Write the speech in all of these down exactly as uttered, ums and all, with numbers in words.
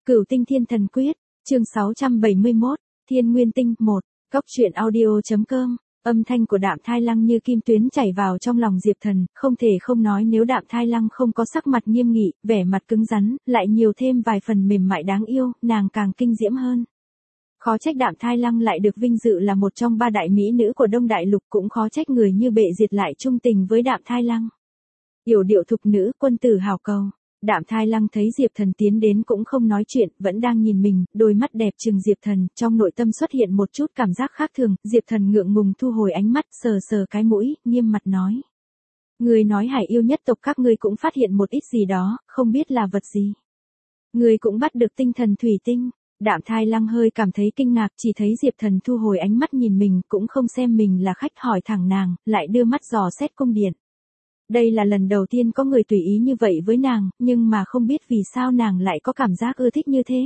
Cửu tinh thiên thần quyết, chương sáu trăm bảy mươi mốt, Thiên Nguyên tinh một, Cóc truyện audio.com, âm thanh của Đạm Thai Lăng như kim tuyến chảy vào trong lòng Diệp Thần, không thể không nói nếu Đạm Thai Lăng không có sắc mặt nghiêm nghị, vẻ mặt cứng rắn, lại nhiều thêm vài phần mềm mại đáng yêu, nàng càng kinh diễm hơn. Khó trách Đạm Thai Lăng lại được vinh dự là một trong ba đại mỹ nữ của Đông Đại Lục, cũng khó trách người như Bệ Diệt lại trung tình với Đạm Thai Lăng. Yểu điệu thục nữ, quân tử hảo cầu. Đạm Thai Lăng thấy Diệp Thần tiến đến cũng không nói chuyện, vẫn đang nhìn mình, đôi mắt đẹp trừng Diệp Thần, trong nội tâm xuất hiện một chút cảm giác khác thường, Diệp Thần ngượng ngùng thu hồi ánh mắt, sờ sờ cái mũi, nghiêm mặt nói. Người nói hải yêu nhất tộc các ngươi cũng phát hiện một ít gì đó, không biết là vật gì. Người cũng bắt được tinh thần thủy tinh. Đạm Thai Lăng hơi cảm thấy kinh ngạc, chỉ thấy Diệp Thần thu hồi ánh mắt nhìn mình, cũng không xem mình là khách hỏi thẳng nàng, lại đưa mắt dò xét cung điện. Đây là lần đầu tiên có người tùy ý như vậy với nàng, nhưng mà không biết vì sao nàng lại có cảm giác ưa thích như thế.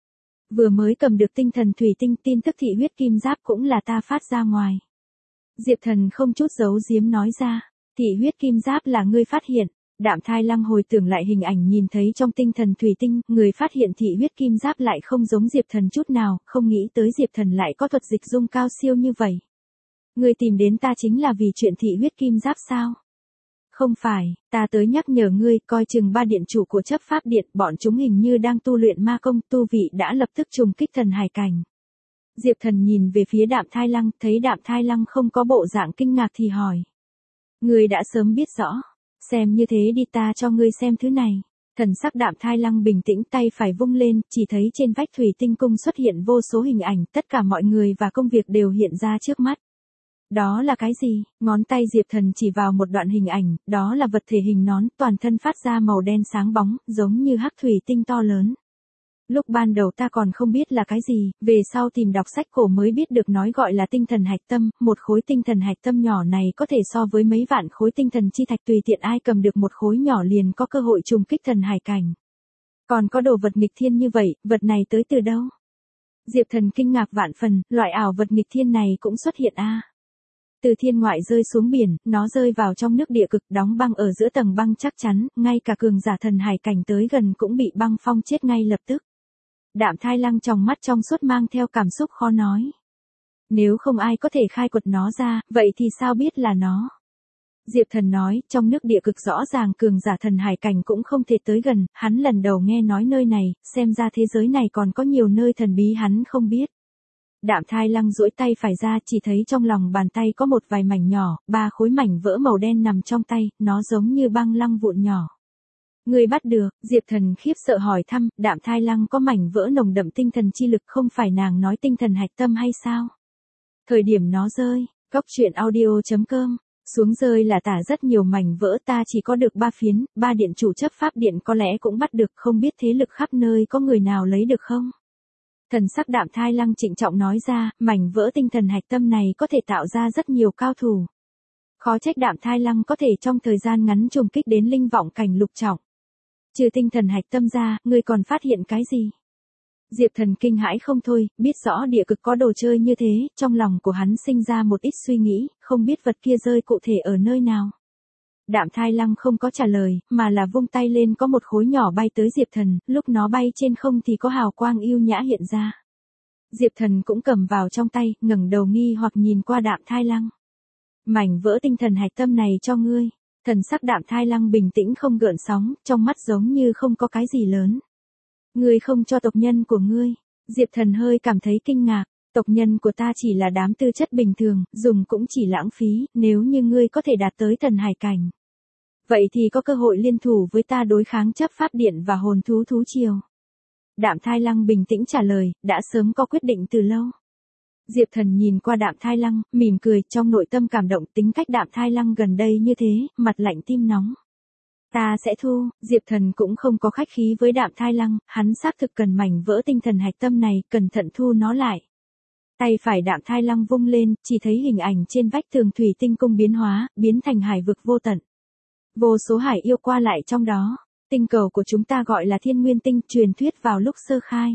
Vừa mới cầm được tinh thần thủy tinh, tin tức thị huyết kim giáp cũng là ta phát ra ngoài. Diệp Thần không chút giấu giếm nói ra, thị huyết kim giáp là ngươi phát hiện. Đạm Thai Lăng hồi tưởng lại hình ảnh nhìn thấy trong tinh thần thủy tinh, người phát hiện thị huyết kim giáp lại không giống Diệp Thần chút nào, không nghĩ tới Diệp Thần lại có thuật dịch dung cao siêu như vậy. Ngươi tìm đến ta chính là vì chuyện thị huyết kim giáp sao? Không phải, ta tới nhắc nhở ngươi, coi chừng ba điện chủ của chấp pháp điện, bọn chúng hình như đang tu luyện ma công, tu vị đã lập tức trùng kích thần hải cảnh. Diệp Thần nhìn về phía Đạm Thai Lăng, thấy Đạm Thai Lăng không có bộ dạng kinh ngạc thì hỏi. Ngươi đã sớm biết rõ, xem như thế đi, ta cho ngươi xem thứ này. Thần sắc Đạm Thai Lăng bình tĩnh, tay phải vung lên, chỉ thấy trên vách thủy tinh cung xuất hiện vô số hình ảnh, tất cả mọi người và công việc đều hiện ra trước mắt. Đó là cái gì? Ngón tay Diệp Thần chỉ vào một đoạn hình ảnh, đó là vật thể hình nón, toàn thân phát ra màu đen sáng bóng, giống như hắc thủy tinh to lớn. Lúc ban đầu ta còn không biết là cái gì, về sau tìm đọc sách cổ mới biết được nói gọi là tinh thần hạch tâm, một khối tinh thần hạch tâm nhỏ này có thể so với mấy vạn khối tinh thần chi thạch, tùy tiện ai cầm được một khối nhỏ liền có cơ hội trùng kích thần hải cảnh. Còn có đồ vật nghịch thiên như vậy, vật này tới từ đâu? Diệp Thần kinh ngạc vạn phần, loại ảo vật nghịch thiên này cũng xuất hiện a. À. Từ thiên ngoại rơi xuống biển, nó rơi vào trong nước địa cực, đóng băng ở giữa tầng băng chắc chắn, ngay cả cường giả thần hải cảnh tới gần cũng bị băng phong chết ngay lập tức. Đạm Thai Lăng trong mắt trong suốt mang theo cảm xúc khó nói. Nếu không ai có thể khai quật nó ra, vậy thì sao biết là nó? Diệp Thần nói, trong nước địa cực rõ ràng cường giả thần hải cảnh cũng không thể tới gần, hắn lần đầu nghe nói nơi này, xem ra thế giới này còn có nhiều nơi thần bí hắn không biết. Đạm Thai Lăng duỗi tay phải ra, chỉ thấy trong lòng bàn tay có một vài mảnh nhỏ, ba khối mảnh vỡ màu đen nằm trong tay, nó giống như băng lăng vụn nhỏ. Người bắt được, Diệp Thần khiếp sợ hỏi thăm, Đạm Thai Lăng có mảnh vỡ nồng đậm tinh thần chi lực, không phải nàng nói tinh thần hạch tâm hay sao? Thời điểm nó rơi, Cóc truyện audio.com, xuống rơi là tả rất nhiều mảnh vỡ, ta chỉ có được ba phiến, ba điện chủ chấp pháp điện có lẽ cũng bắt được, không biết thế lực khắp nơi có người nào lấy được không? Thần sắc Đạm Thai Lăng trịnh trọng nói ra, mảnh vỡ tinh thần hạch tâm này có thể tạo ra rất nhiều cao thủ. Khó trách Đạm Thai Lăng có thể trong thời gian ngắn trùng kích đến linh vọng cảnh lục trọng. Trừ tinh thần hạch tâm ra, ngươi còn phát hiện cái gì? Diệp Thần kinh hãi không thôi, biết rõ địa cực có đồ chơi như thế, trong lòng của hắn sinh ra một ít suy nghĩ, không biết vật kia rơi cụ thể ở nơi nào. Đạm Thai Lăng không có trả lời, mà là vung tay lên có một khối nhỏ bay tới Diệp Thần, lúc nó bay trên không thì có hào quang yêu nhã hiện ra. Diệp Thần cũng cầm vào trong tay, ngẩng đầu nghi hoặc nhìn qua Đạm Thai Lăng. Mảnh vỡ tinh thần hạch tâm này cho ngươi. Thần sắc Đạm Thai Lăng bình tĩnh không gợn sóng, trong mắt giống như không có cái gì lớn. Ngươi không cho tộc nhân của ngươi. Diệp Thần hơi cảm thấy kinh ngạc. Tộc nhân của ta chỉ là đám tư chất bình thường, dùng cũng chỉ lãng phí, nếu như ngươi có thể đạt tới thần hải cảnh. Vậy thì có cơ hội liên thủ với ta đối kháng chấp pháp điện và hồn thú thú triều. Đạm Thai Lăng bình tĩnh trả lời, đã sớm có quyết định từ lâu. Diệp Thần nhìn qua Đạm Thai Lăng, mỉm cười, trong nội tâm cảm động, tính cách Đạm Thai Lăng gần đây như thế, mặt lạnh tim nóng. Ta sẽ thu, Diệp Thần cũng không có khách khí với Đạm Thai Lăng, hắn xác thực cần mảnh vỡ tinh thần hạch tâm này, cẩn thận thu nó lại. Tay phải Đạm Thai Lăng vung lên, chỉ thấy hình ảnh trên vách tường thủy tinh cung biến hóa, biến thành hải vực vô tận. Vô số hải yêu qua lại trong đó, tinh cầu của chúng ta gọi là Thiên Nguyên tinh, truyền thuyết vào lúc sơ khai.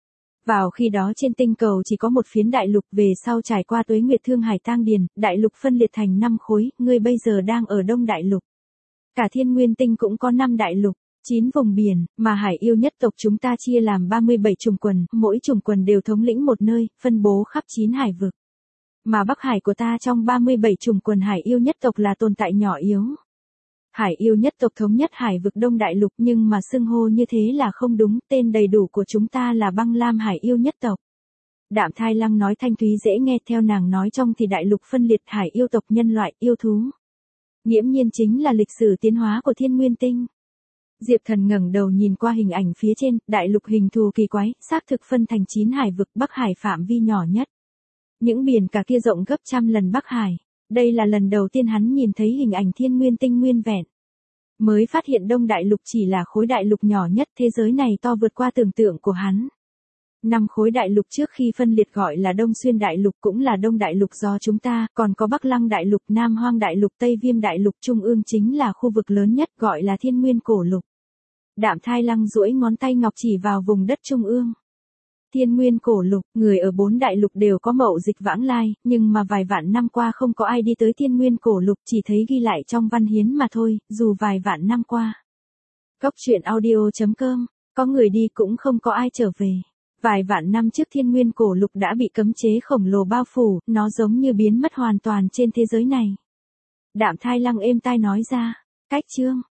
Vào khi đó trên tinh cầu chỉ có một phiến đại lục, về sau trải qua tuế nguyệt thương hải tang điền, đại lục phân liệt thành năm khối, ngươi bây giờ đang ở Đông Đại Lục. Cả Thiên Nguyên tinh cũng có năm đại lục, chín vùng biển, mà hải yêu nhất tộc chúng ta chia làm ba mươi bảy chủng quần, mỗi chủng quần đều thống lĩnh một nơi, phân bố khắp chín hải vực. Mà Bắc Hải của ta trong ba mươi bảy chủng quần hải yêu nhất tộc là tồn tại nhỏ yếu. Hải yêu nhất tộc thống nhất hải vực Đông Đại Lục nhưng mà xưng hô như thế là không đúng, tên đầy đủ của chúng ta là Băng Lam hải yêu nhất tộc. Đạm Thai Lăng nói thanh thúy dễ nghe, theo nàng nói trong thì đại lục phân liệt hải yêu tộc, nhân loại, yêu thú. Nghiễm nhiên chính là lịch sử tiến hóa của Thiên Nguyên Tinh. Diệp Thần ngẩng đầu nhìn qua hình ảnh phía trên, đại lục hình thù kỳ quái, xác thực phân thành chín hải vực, Bắc Hải phạm vi nhỏ nhất. Những biển cả kia rộng gấp trăm lần Bắc Hải. Đây là lần đầu tiên hắn nhìn thấy hình ảnh Thiên Nguyên Tinh nguyên vẹn. Mới phát hiện Đông Đại Lục chỉ là khối đại lục nhỏ nhất, thế giới này to vượt qua tưởng tượng của hắn. Năm khối đại lục trước khi phân liệt gọi là Đông Xuyên Đại Lục, cũng là Đông Đại Lục do chúng ta, còn có Bắc Lăng Đại Lục, Nam Hoang Đại Lục, Tây Viêm Đại Lục, Trung ương chính là khu vực lớn nhất gọi là Thiên Nguyên Cổ Lục. Đạm Thai Lăng duỗi ngón tay ngọc chỉ vào vùng đất Trung ương. Thiên Nguyên Cổ Lục, người ở bốn đại lục đều có mậu dịch vãng lai, nhưng mà vài vạn năm qua không có ai đi tới Thiên Nguyên Cổ Lục, chỉ thấy ghi lại trong văn hiến mà thôi, dù vài vạn năm qua. Cốc truyện audio chấm com, có người đi cũng không có ai trở về. Vài vạn năm trước Thiên Nguyên Cổ Lục đã bị cấm chế khổng lồ bao phủ, nó giống như biến mất hoàn toàn trên thế giới này. Đạm Thai Lăng êm tai nói ra, cách chương.